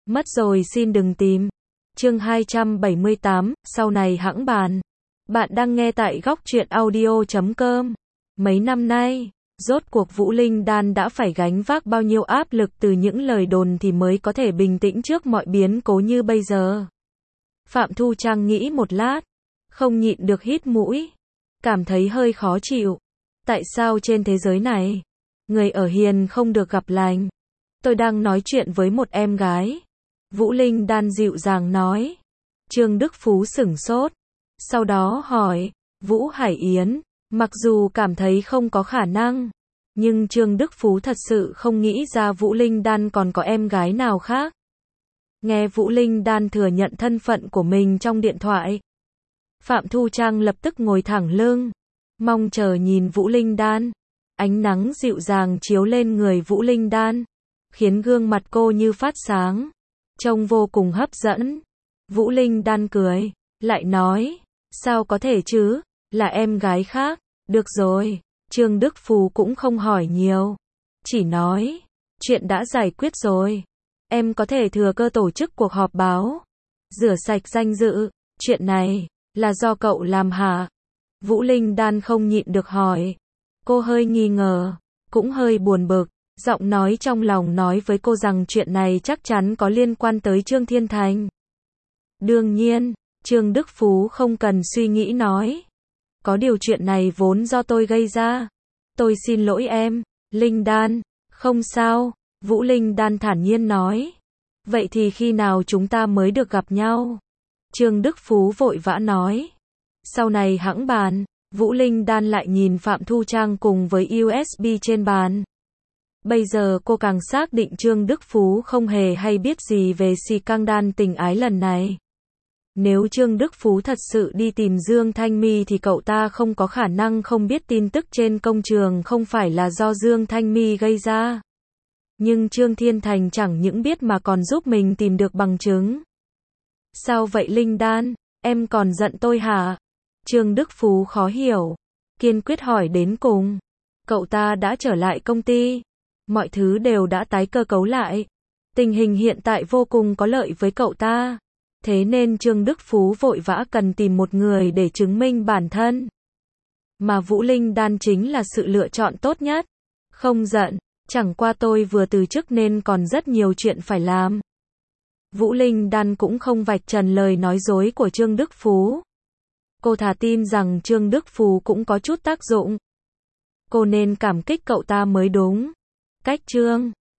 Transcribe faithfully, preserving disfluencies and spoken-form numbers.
Mất rồi xin đừng tìm. Chương hai trăm bảy mươi tám, sau này hẵng bàn. Bạn đang nghe tại góc truyện audio chấm com. Mấy năm nay, rốt cuộc Vũ Linh Đan đã phải gánh vác bao nhiêu áp lực từ những lời đồn thì mới có thể bình tĩnh trước mọi biến cố như bây giờ. Phạm Thu Trang nghĩ một lát, không nhịn được hít mũi, cảm thấy hơi khó chịu. Tại sao trên thế giới này, người ở hiền không được gặp lành? Tôi đang nói chuyện với một em gái. Vũ Linh Đan dịu dàng nói. Trương Đức Phú sửng sốt, sau đó hỏi, Vũ Hải Yến, mặc dù cảm thấy không có khả năng, nhưng Trương Đức Phú thật sự không nghĩ ra Vũ Linh Đan còn có em gái nào khác. Nghe Vũ Linh Đan thừa nhận thân phận của mình trong điện thoại, Phạm Thu Trang lập tức ngồi thẳng lưng, mong chờ nhìn Vũ Linh Đan. Ánh nắng dịu dàng chiếu lên người Vũ Linh Đan, khiến gương mặt cô như phát sáng, trông vô cùng hấp dẫn. Vũ Linh Đan cười, lại nói, sao có thể chứ, là em gái khác. Được rồi, Trương Đức Phú cũng không hỏi nhiều, chỉ nói, chuyện đã giải quyết rồi, em có thể thừa cơ tổ chức cuộc họp báo, rửa sạch danh dự. Chuyện này, là do cậu làm hả? Vũ Linh Đan không nhịn được hỏi. Cô hơi nghi ngờ, cũng hơi buồn bực, giọng nói trong lòng nói với cô rằng chuyện này chắc chắn có liên quan tới Trương Thiên Thành. Đương nhiên, Trương Đức Phú không cần suy nghĩ nói. Có điều chuyện này vốn do tôi gây ra. Tôi xin lỗi em, Linh Đan. Không sao, Vũ Linh Đan thản nhiên nói. Vậy thì khi nào chúng ta mới được gặp nhau? Trương Đức Phú vội vã nói. Sau này hẵng bàn. Vũ Linh Đan lại nhìn Phạm Thu Trang cùng với u ét bê trên bàn. Bây giờ cô càng xác định Trương Đức Phú không hề hay biết gì về scandal tình ái lần này. Nếu Trương Đức Phú thật sự đi tìm Dương Thanh My thì cậu ta không có khả năng không biết tin tức trên công trường không phải là do Dương Thanh My gây ra. Nhưng Trương Thiên Thành chẳng những biết mà còn giúp mình tìm được bằng chứng. Sao vậy Linh Đan, em còn giận tôi hả? Trương Đức Phú khó hiểu, kiên quyết hỏi đến cùng. Cậu ta đã trở lại công ty, mọi thứ đều đã tái cơ cấu lại. Tình hình hiện tại vô cùng có lợi với cậu ta. Thế nên Trương Đức Phú vội vã cần tìm một người để chứng minh bản thân. Mà Vũ Linh Đan chính là sự lựa chọn tốt nhất. Không giận, chẳng qua tôi vừa từ chức nên còn rất nhiều chuyện phải làm. Vũ Linh Đan cũng không vạch trần lời nói dối của Trương Đức Phú. Cô thà tin rằng Trương Đức Phú cũng có chút tác dụng. Cô nên cảm kích cậu ta mới đúng. Cách Trương